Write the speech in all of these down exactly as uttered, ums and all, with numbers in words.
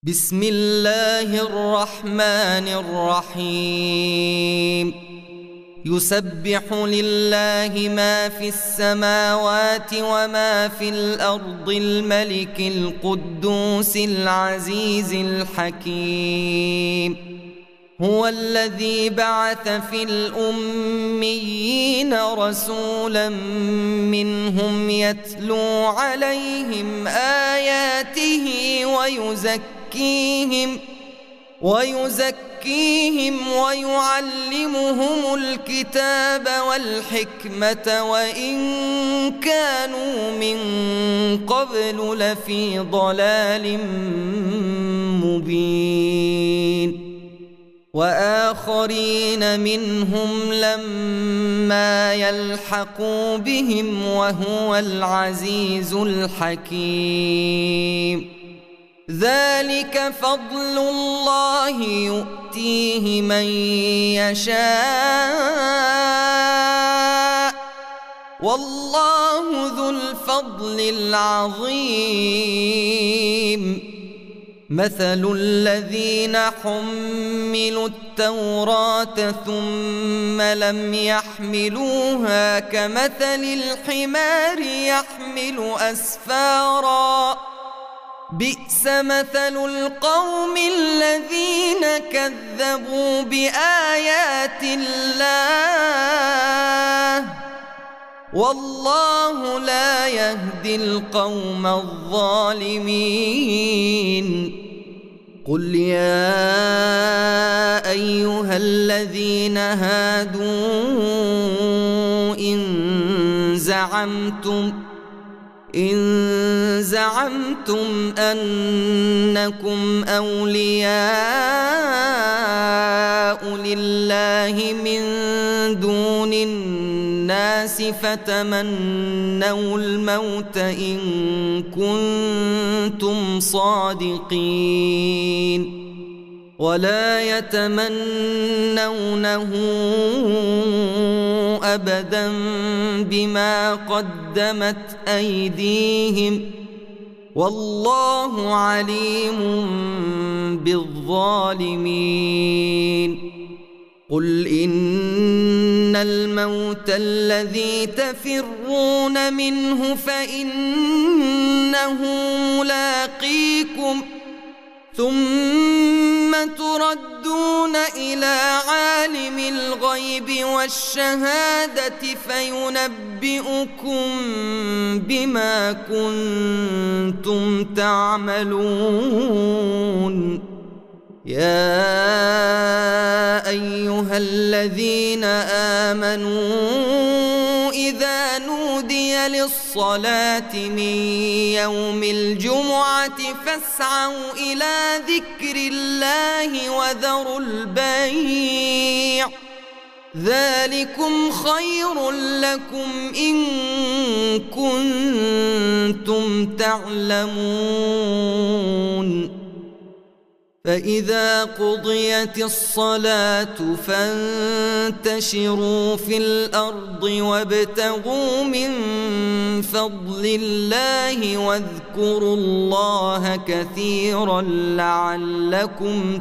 بسم الله الرحمن الرحيم يسبح لله ما في السماوات وما في الأرض الملك القدوس العزيز الحكيم هو الذي بعث في الأميين رسولا منهم يتلو عليهم آياته ويزكيهم ويزكيهم ويعلمهم الكتاب والحكمة وإن كانوا من قبل لفي ضلال مبين وآخرين منهم لما يلحقوا بهم وهو العزيز الحكيم ذلك فضل الله يؤتيه من يشاء والله ذو الفضل العظيم مثل الذين حملوا التوراة ثم لم يحملوها كمثل الحمار يحمل أسفارا بئس مثل القوم الذين كذبوا بآيات الله والله لا يهدي القوم الظالمين قل يا أيها الذين هادوا إن زعمتم إن زعمتم أنكم أولياء لله من دون الناس فتمنوا الموت إن كنتم صادقين ولا يتمنونه أبدا بما قدمت أيديهم والله عليم بالظالمين قل إن الموت الذي تفرون منه فإنه ملاقيكم ثم تردون إلى عالم الغيب والشهادة فينبئكم بما كنتم تعملون يا أيها الذين آمنوا إذا نودي للصلاة من يوم الجمعة فاسعوا إلى ذكر الله وذروا البيع ذلكم خير لكم إن كنتم تعلمون فإذا قضيت الصلاة فانتشروا في الأرض وابتغوا من فضل الله واذكروا الله كثيرا لعلكم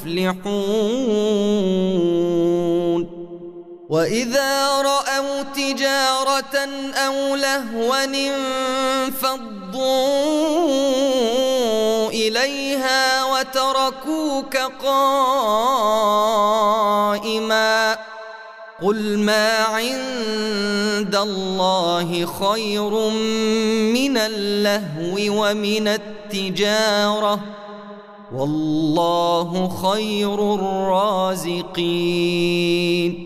تفلحون وإذا رأوا تجارة أو لهوا انفضوا إليها وتركوك قائما قل ما عند الله خير من اللهو ومن التجارة والله خير الرازقين